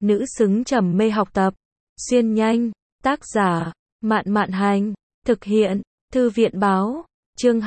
nữ xứng trầm mê học tập. Xuyên nhanh, tác giả, Mạn Mạn Hành, thực hiện, Thư viện Báo, chương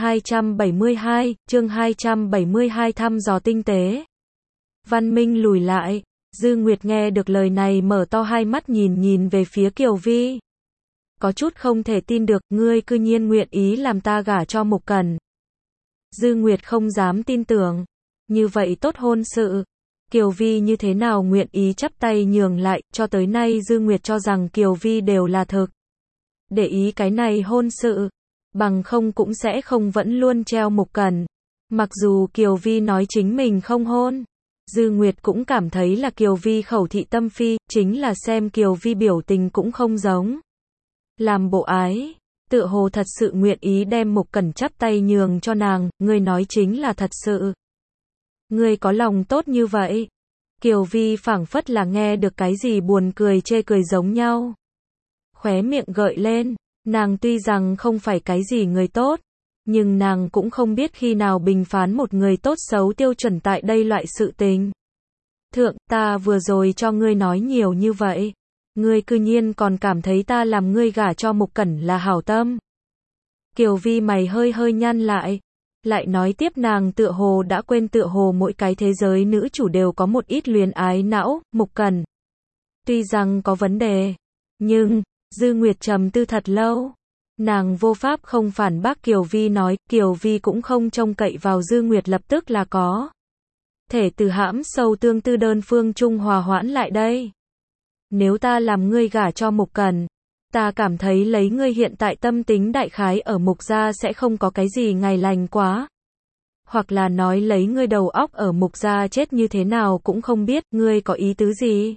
272 thăm dò tinh tế. Văn Minh lùi lại, Dư Nguyệt nghe được lời này mở to hai mắt nhìn về phía Kiều Vi. Có chút không thể tin được, ngươi cư nhiên nguyện ý làm ta gả cho Mục Cẩn. Dư Nguyệt không dám tin tưởng, như vậy tốt hôn sự. Kiều Vi như thế nào nguyện ý chắp tay nhường lại, cho tới nay Dư Nguyệt cho rằng Kiều Vi đều là thực để ý cái này hôn sự, bằng không cũng sẽ không vẫn luôn treo Mục Cẩn. Mặc dù Kiều Vi nói chính mình không hôn, Dư Nguyệt cũng cảm thấy là Kiều Vi khẩu thị tâm phi, chính là xem Kiều Vi biểu tình cũng không giống làm bộ ái, tựa hồ thật sự nguyện ý đem Mục Cẩn chắp tay nhường cho nàng. Ngươi nói chính là thật sự. Ngươi có lòng tốt như vậy. Kiều Vi phảng phất là nghe được cái gì buồn cười chê cười giống nhau. Khóe miệng gợi lên, nàng tuy rằng không phải cái gì người tốt, nhưng nàng cũng không biết khi nào bình phán một người tốt xấu tiêu chuẩn tại đây loại sự tình. Thượng, ta vừa rồi cho ngươi nói nhiều như vậy, ngươi cư nhiên còn cảm thấy ta làm ngươi gả cho Mục Cẩn là hảo tâm. Kiều Vi mày hơi nhăn lại nói tiếp, nàng tựa hồ đã quên tựa hồ mỗi cái thế giới nữ chủ đều có một ít luyến ái não. Mục Cẩn tuy rằng có vấn đề, nhưng Dư Nguyệt trầm tư thật lâu, nàng vô pháp không phản bác Kiều Vi nói. Kiều Vi cũng không trông cậy vào Dư Nguyệt lập tức là có thể từ hãm sâu tương tư đơn phương trung hòa hoãn lại đây. Nếu ta làm ngươi gả cho Mục Cẩn, ta cảm thấy lấy ngươi hiện tại tâm tính đại khái ở Mục gia sẽ không có cái gì ngày lành quá. Hoặc là nói lấy ngươi đầu óc ở Mục gia chết như thế nào cũng không biết, ngươi có ý tứ gì?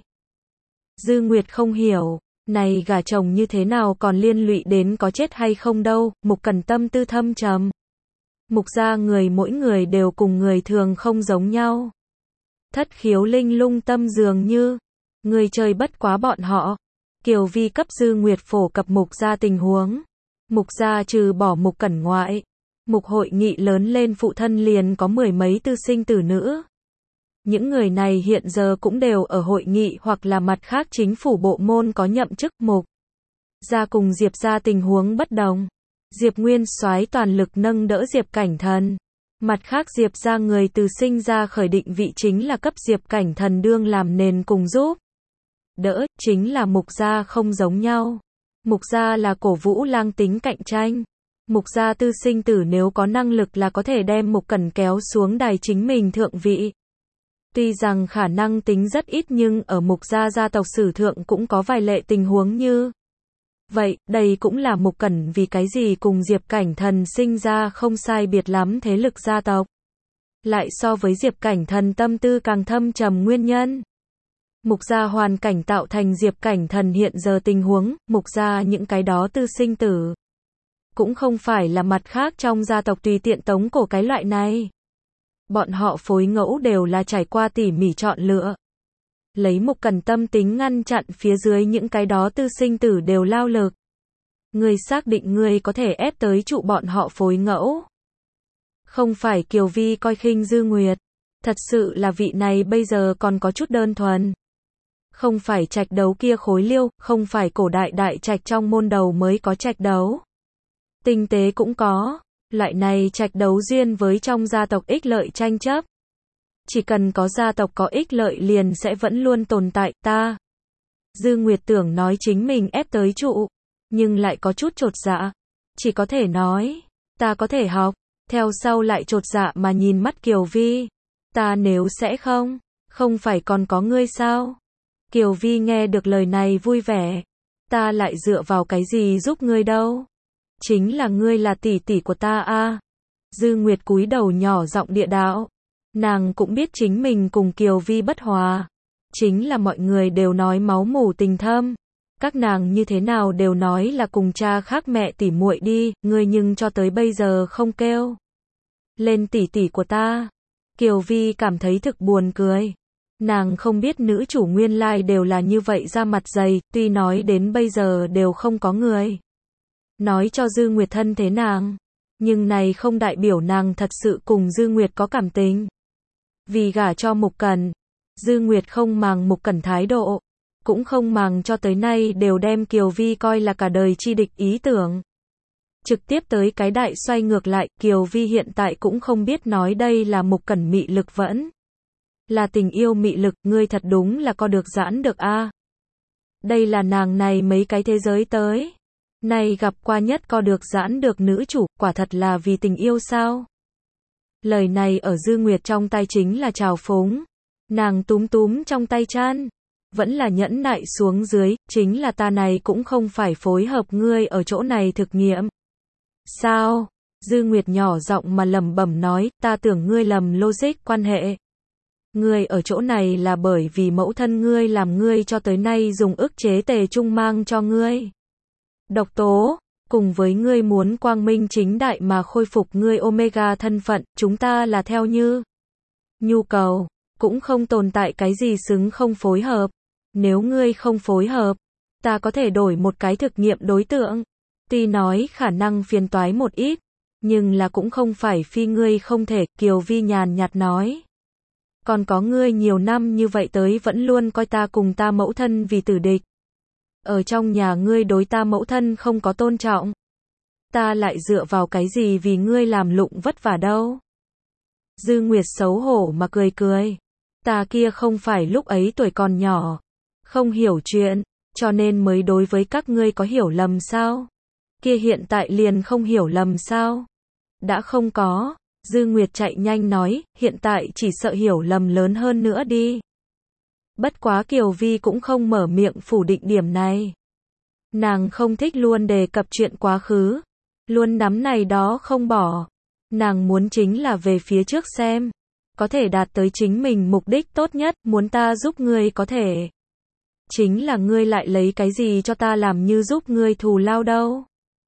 Dư Nguyệt không hiểu, này gả chồng như thế nào còn liên lụy đến có chết hay không đâu. Mục Cẩn tâm tư thâm trầm. Mục gia người mỗi người đều cùng người thường không giống nhau. Thất khiếu linh lung tâm dường như người chơi bất quá bọn họ. Kiều Vi cấp Dư Nguyệt phổ cập Mục gia tình huống. Mục gia trừ bỏ Mục Cẩn ngoại, Mục Hội Nghị lớn lên phụ thân liền có mười mấy tư sinh tử nữ. Những người này hiện giờ cũng đều ở hội nghị hoặc là mặt khác chính phủ bộ môn có nhậm chức. Mục gia cùng Diệp gia tình huống bất đồng. Diệp Nguyên Soái toàn lực nâng đỡ Diệp Cảnh Thần. Mặt khác Diệp gia người từ sinh ra khởi định vị chính là cấp Diệp Cảnh Thần đương làm nền cùng giúp đỡ, chính là Mục gia không giống nhau. Mục gia là cổ vũ lang tính cạnh tranh. Mục gia tư sinh tử nếu có năng lực là có thể đem Mục Cẩn kéo xuống đài chính mình thượng vị. Tuy rằng khả năng tính rất ít nhưng ở Mục gia gia tộc sử thượng cũng có vài lệ tình huống như vậy. Đây cũng là Mục Cẩn vì cái gì cùng Diệp Cảnh Thần sinh ra không sai biệt lắm thế lực gia tộc, lại so với Diệp Cảnh Thần tâm tư càng thâm trầm nguyên nhân. Mục gia hoàn cảnh tạo thành Diệp Cảnh Thần hiện giờ tình huống. Mục gia những cái đó tư sinh tử cũng không phải là mặt khác trong gia tộc tùy tiện tống cổ cái loại này. Bọn họ phối ngẫu đều là trải qua tỉ mỉ chọn lựa. Lấy Mục Cẩn tâm tính ngăn chặn phía dưới những cái đó tư sinh tử đều lao lực. Ngươi xác định ngươi có thể ép tới trụ bọn họ phối ngẫu? Không phải Kiều Vi coi khinh Dư Nguyệt, thật sự là vị này bây giờ còn có chút đơn thuần. Không phải trạch đấu kia khối liêu, không phải cổ đại đại trạch trong môn đầu mới có trạch đấu. Tinh tế cũng có, loại này trạch đấu duyên với trong gia tộc ích lợi tranh chấp. Chỉ cần có gia tộc có ích lợi liền sẽ vẫn luôn tồn tại. Ta, Dư Nguyệt tưởng nói chính mình ép tới trụ, nhưng lại có chút chột dạ. Chỉ có thể nói, ta có thể học, theo sau lại chột dạ mà nhìn mắt Kiều Vi. Ta nếu sẽ không phải còn có ngươi sao? Kiều Vi nghe được lời này vui vẻ. Ta lại dựa vào cái gì giúp ngươi đâu? Chính là ngươi là tỷ tỷ của ta a. Dư Nguyệt cúi đầu nhỏ giọng địa đạo. Nàng cũng biết chính mình cùng Kiều Vi bất hòa. Chính là mọi người đều nói máu mủ tình thâm. Các nàng như thế nào đều nói là cùng cha khác mẹ tỉ muội đi, ngươi nhưng cho tới bây giờ không kêu lên tỷ tỷ của ta. Kiều Vi cảm thấy thực buồn cười. Nàng không biết nữ chủ nguyên lai đều là như vậy ra mặt dày, tuy nói đến bây giờ đều không có người nói cho Dư Nguyệt thân thế nàng, nhưng này không đại biểu nàng thật sự cùng Dư Nguyệt có cảm tình. Vì gả cho Mục Cẩn, Dư Nguyệt không màng Mục Cẩn thái độ, cũng không màng cho tới nay đều đem Kiều Vi coi là cả đời chi địch ý tưởng. Trực tiếp tới cái đại xoay ngược lại, Kiều Vi hiện tại cũng không biết nói đây là Mục Cẩn mị lực vẫn là tình yêu mị lực, ngươi thật đúng là co được giãn được a. Đây là nàng này mấy cái thế giới tới này gặp qua nhất co được giãn được nữ chủ, quả thật là vì tình yêu sao? Lời này ở Dư Nguyệt trong tay chính là trào phúng. Nàng túm túm trong tay chan, vẫn là nhẫn nại xuống dưới, chính là ta này cũng không phải phối hợp ngươi ở chỗ này thực nghiệm. Sao? Dư Nguyệt nhỏ giọng mà lẩm bẩm nói, ta tưởng ngươi lầm logic quan hệ. Ngươi ở chỗ này là bởi vì mẫu thân ngươi làm ngươi cho tới nay dùng ức chế tề trung mang cho ngươi độc tố, cùng với ngươi muốn quang minh chính đại mà khôi phục ngươi Omega thân phận, chúng ta là theo như nhu cầu, cũng không tồn tại cái gì xứng không phối hợp. Nếu ngươi không phối hợp, ta có thể đổi một cái thực nghiệm đối tượng. Tuy nói khả năng phiền toái một ít, nhưng là cũng không phải phi ngươi không thể, Kiều Vi nhàn nhạt nói. Còn có ngươi nhiều năm như vậy tới vẫn luôn coi ta cùng ta mẫu thân vì tử địch. Ở trong nhà ngươi đối ta mẫu thân không có tôn trọng. Ta lại dựa vào cái gì vì ngươi làm lụng vất vả đâu. Dư Nguyệt xấu hổ mà cười cười. Ta kia không phải lúc ấy tuổi còn nhỏ, không hiểu chuyện, cho nên mới đối với các ngươi có hiểu lầm sao? Kia hiện tại liền không hiểu lầm sao? Đã không có. Dư Nguyệt chạy nhanh nói, hiện tại chỉ sợ hiểu lầm lớn hơn nữa đi. Bất quá Kiều Vi cũng không mở miệng phủ định điểm này. Nàng không thích luôn đề cập chuyện quá khứ, luôn nắm này đó không bỏ. Nàng muốn chính là về phía trước xem, có thể đạt tới chính mình mục đích tốt nhất, muốn ta giúp ngươi có thể. Chính là ngươi lại lấy cái gì cho ta làm như giúp ngươi thù lao đâu?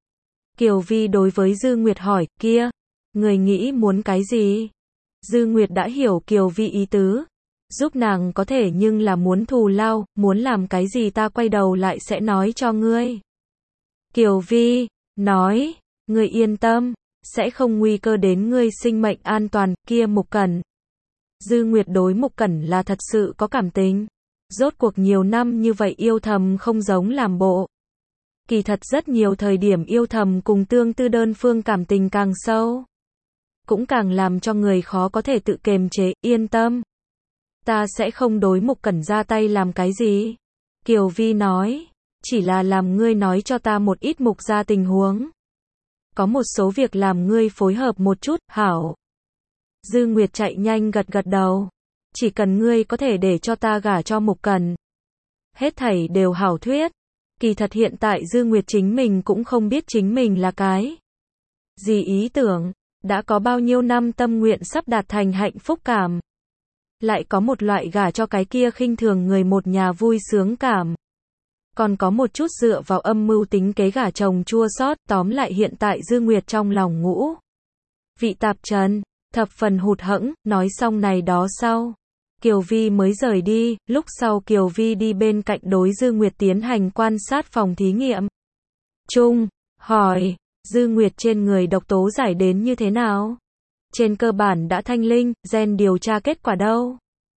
Kiều Vi đối với Dư Nguyệt hỏi, kia, người nghĩ muốn cái gì? Dư Nguyệt đã hiểu Kiều Vi ý tứ. Giúp nàng có thể nhưng là muốn thù lao, muốn làm cái gì ta quay đầu lại sẽ nói cho ngươi. Kiều Vi nói, ngươi yên tâm, sẽ không nguy cơ đến ngươi sinh mệnh an toàn, kia Mục Cẩn. Dư Nguyệt đối Mục Cẩn là thật sự có cảm tình. Rốt cuộc nhiều năm như vậy yêu thầm không giống làm bộ. Kỳ thật rất nhiều thời điểm yêu thầm cùng tương tư đơn phương cảm tình càng sâu, cũng càng làm cho người khó có thể tự kiềm chế, yên tâm. Ta sẽ không đối Mục Cẩn ra tay làm cái gì. Kiều Vi nói, chỉ là làm ngươi nói cho ta một ít Mục gia tình huống. Có một số việc làm ngươi phối hợp một chút, hảo. Dư Nguyệt chạy nhanh gật gật đầu. Chỉ cần ngươi có thể để cho ta gả cho Mục Cẩn. Hết thảy đều hảo thuyết. Kỳ thật hiện tại Dư Nguyệt chính mình cũng không biết chính mình là cái gì ý tưởng, đã có bao nhiêu năm tâm nguyện sắp đạt thành hạnh phúc cảm. Lại có một loại gả cho cái kia khinh thường người một nhà vui sướng cảm. Còn có một chút dựa vào âm mưu tính kế gả chồng chua xót, tóm lại hiện tại Dư Nguyệt trong lòng ngũ vị tạp trần, thập phần hụt hẫng, nói xong này đó sau. Kiều Vi mới rời đi, lúc sau Kiều Vi đi bên cạnh đối Dư Nguyệt tiến hành quan sát phòng thí nghiệm. Trung, hỏi, Dư Nguyệt trên người độc tố giải đến như thế nào? Trên cơ bản đã thanh linh, gen điều tra kết quả đâu?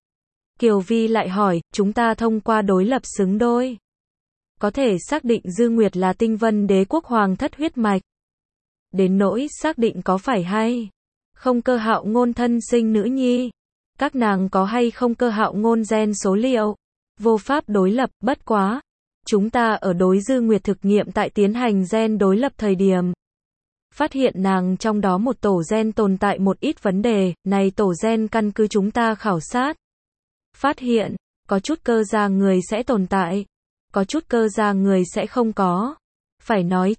Kiều Vi lại hỏi, chúng ta thông qua đối lập xứng đôi. Có thể xác định Dư Nguyệt là Tinh Vân Đế quốc hoàng thất huyết mạch. Đến nỗi xác định có phải hay không Cơ Hạo Ngôn thân sinh nữ nhi. Các nàng có hay không Cơ Hạo Ngôn gen số liệu. Vô pháp đối lập, bất quá. Chúng ta ở đối Dư Nguyệt thực nghiệm tại tiến hành gen đối lập thời điểm. Phát hiện nàng trong đó một tổ gen tồn tại một ít vấn đề, này tổ gen căn cứ chúng ta khảo sát. Phát hiện, có chút cơ gia người sẽ tồn tại, có chút cơ gia người sẽ không có. Phải nói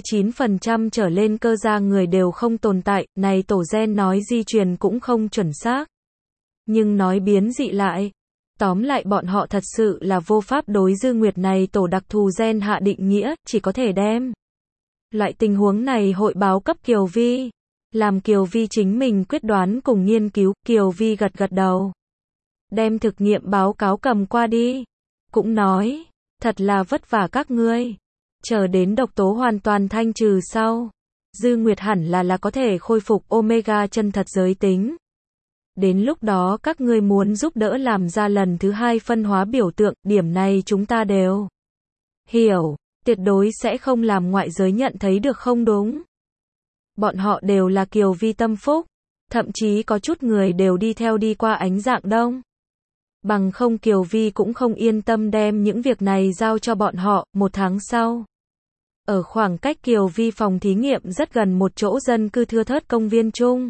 99% trở lên cơ gia người đều không tồn tại, này tổ gen nói di truyền cũng không chuẩn xác. Nhưng nói biến dị lại. Tóm lại bọn họ thật sự là vô pháp đối Dư Nguyệt này tổ đặc thù gen hạ định nghĩa, chỉ có thể đem loại tình huống này hội báo cấp Kiều Vi. Làm Kiều Vi chính mình quyết đoán cùng nghiên cứu, Kiều Vi gật gật đầu. Đem thực nghiệm báo cáo cầm qua đi. Cũng nói, thật là vất vả các ngươi. Chờ đến độc tố hoàn toàn thanh trừ sau. Dư Nguyệt hẳn là có thể khôi phục Omega chân thật giới tính. Đến lúc đó các ngươi muốn giúp đỡ làm ra lần thứ 2 phân hóa biểu tượng, điểm này chúng ta đều hiểu, tuyệt đối sẽ không làm ngoại giới nhận thấy được không đúng. Bọn họ đều là Kiều Vi tâm phúc, thậm chí có chút người đều đi qua ánh dạng đông. Bằng không Kiều Vi cũng không yên tâm đem những việc này giao cho bọn họ. 1 tháng sau, ở khoảng cách Kiều Vi phòng thí nghiệm rất gần một chỗ dân cư thưa thớt công viên chung,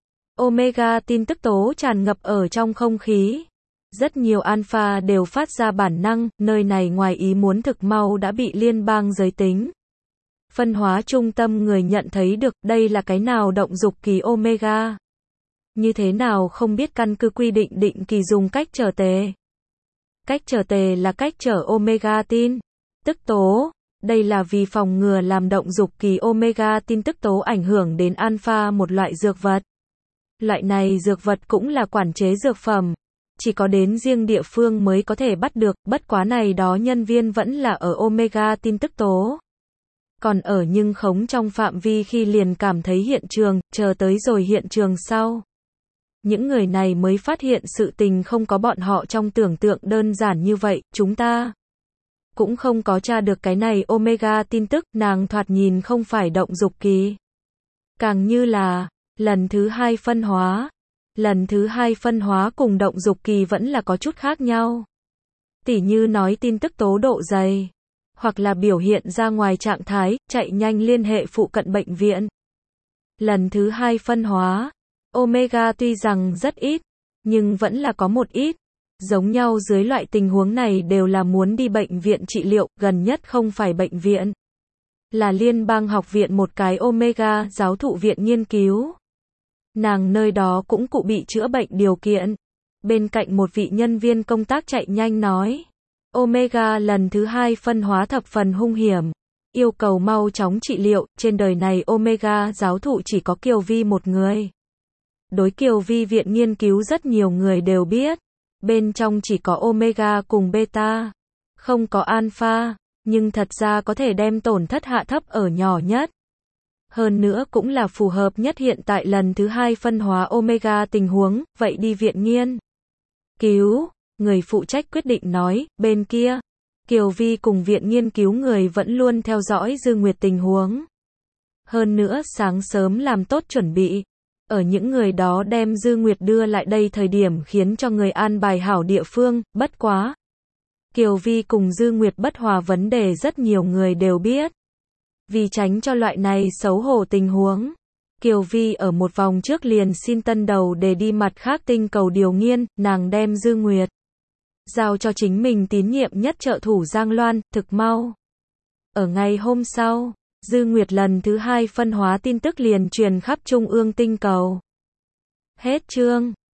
Omega tin tức tố tràn ngập ở trong không khí. Rất nhiều alpha đều phát ra bản năng, nơi này ngoài ý muốn thực mau đã bị liên bang giới tính phân hóa trung tâm người nhận thấy được. Đây là cái nào động dục kỳ Omega? Như thế nào không biết căn cứ quy định định kỳ dùng cách trở tề. Cách trở tề là cách trở Omega tin tức tố. Đây là vì phòng ngừa làm động dục kỳ Omega tin tức tố ảnh hưởng đến alpha, một loại dược vật. Loại này dược vật cũng là quản chế dược phẩm. Chỉ có đến riêng địa phương mới có thể bắt được, bất quá này đó nhân viên vẫn là ở Omega tin tức tố. Còn ở nhưng khống trong phạm vi khi liền cảm thấy hiện trường, chờ tới rồi hiện trường sau. Những người này mới phát hiện sự tình không có bọn họ trong tưởng tượng đơn giản như vậy, chúng ta cũng không có tra được cái này Omega tin tức, nàng thoạt nhìn không phải động dục kỳ. Càng như là, lần thứ 2 phân hóa. Lần thứ 2 phân hóa cùng động dục kỳ vẫn là có chút khác nhau. Tỉ như nói tin tức tố độ dày, hoặc là biểu hiện ra ngoài trạng thái, chạy nhanh liên hệ phụ cận bệnh viện. Lần thứ 2 phân hóa, Omega tuy rằng rất ít, nhưng vẫn là có một ít. Giống nhau dưới loại tình huống này đều là muốn đi bệnh viện trị liệu, gần nhất không phải bệnh viện, là liên bang học viện một cái Omega giáo thụ viện nghiên cứu. Nàng nơi đó cũng cụ bị chữa bệnh điều kiện. Bên cạnh một vị nhân viên công tác chạy nhanh nói, Omega lần thứ 2 phân hóa thập phần hung hiểm, yêu cầu mau chóng trị liệu. Trên đời này Omega giáo thụ chỉ có Kiều Vi một người. Đối Kiều Vi viện nghiên cứu rất nhiều người đều biết, bên trong chỉ có Omega cùng Beta, không có Alpha, nhưng thật ra có thể đem tổn thất hạ thấp ở nhỏ nhất. Hơn nữa cũng là phù hợp nhất hiện tại lần thứ 2 phân hóa Omega tình huống, vậy đi viện nghiên cứu. Người phụ trách quyết định nói, bên kia, Kiều Vi cùng viện nghiên cứu người vẫn luôn theo dõi Dư Nguyệt tình huống. Hơn nữa sáng sớm làm tốt chuẩn bị. Ở những người đó đem Dư Nguyệt đưa lại đây thời điểm khiến cho người an bài hảo địa phương, bất quá. Kiều Vi cùng Dư Nguyệt bất hòa vấn đề rất nhiều người đều biết. Vì tránh cho loại này xấu hổ tình huống, Kiều Vi ở một vòng trước liền xin tân đầu để đi mặt khác tinh cầu điều nghiên, nàng đem Dư Nguyệt giao cho chính mình tín nhiệm nhất trợ thủ Giang Loan, thực mau. Ở ngày hôm sau, Dư Nguyệt lần thứ 2 phân hóa tin tức liền truyền khắp trung ương tinh cầu. Hết chương.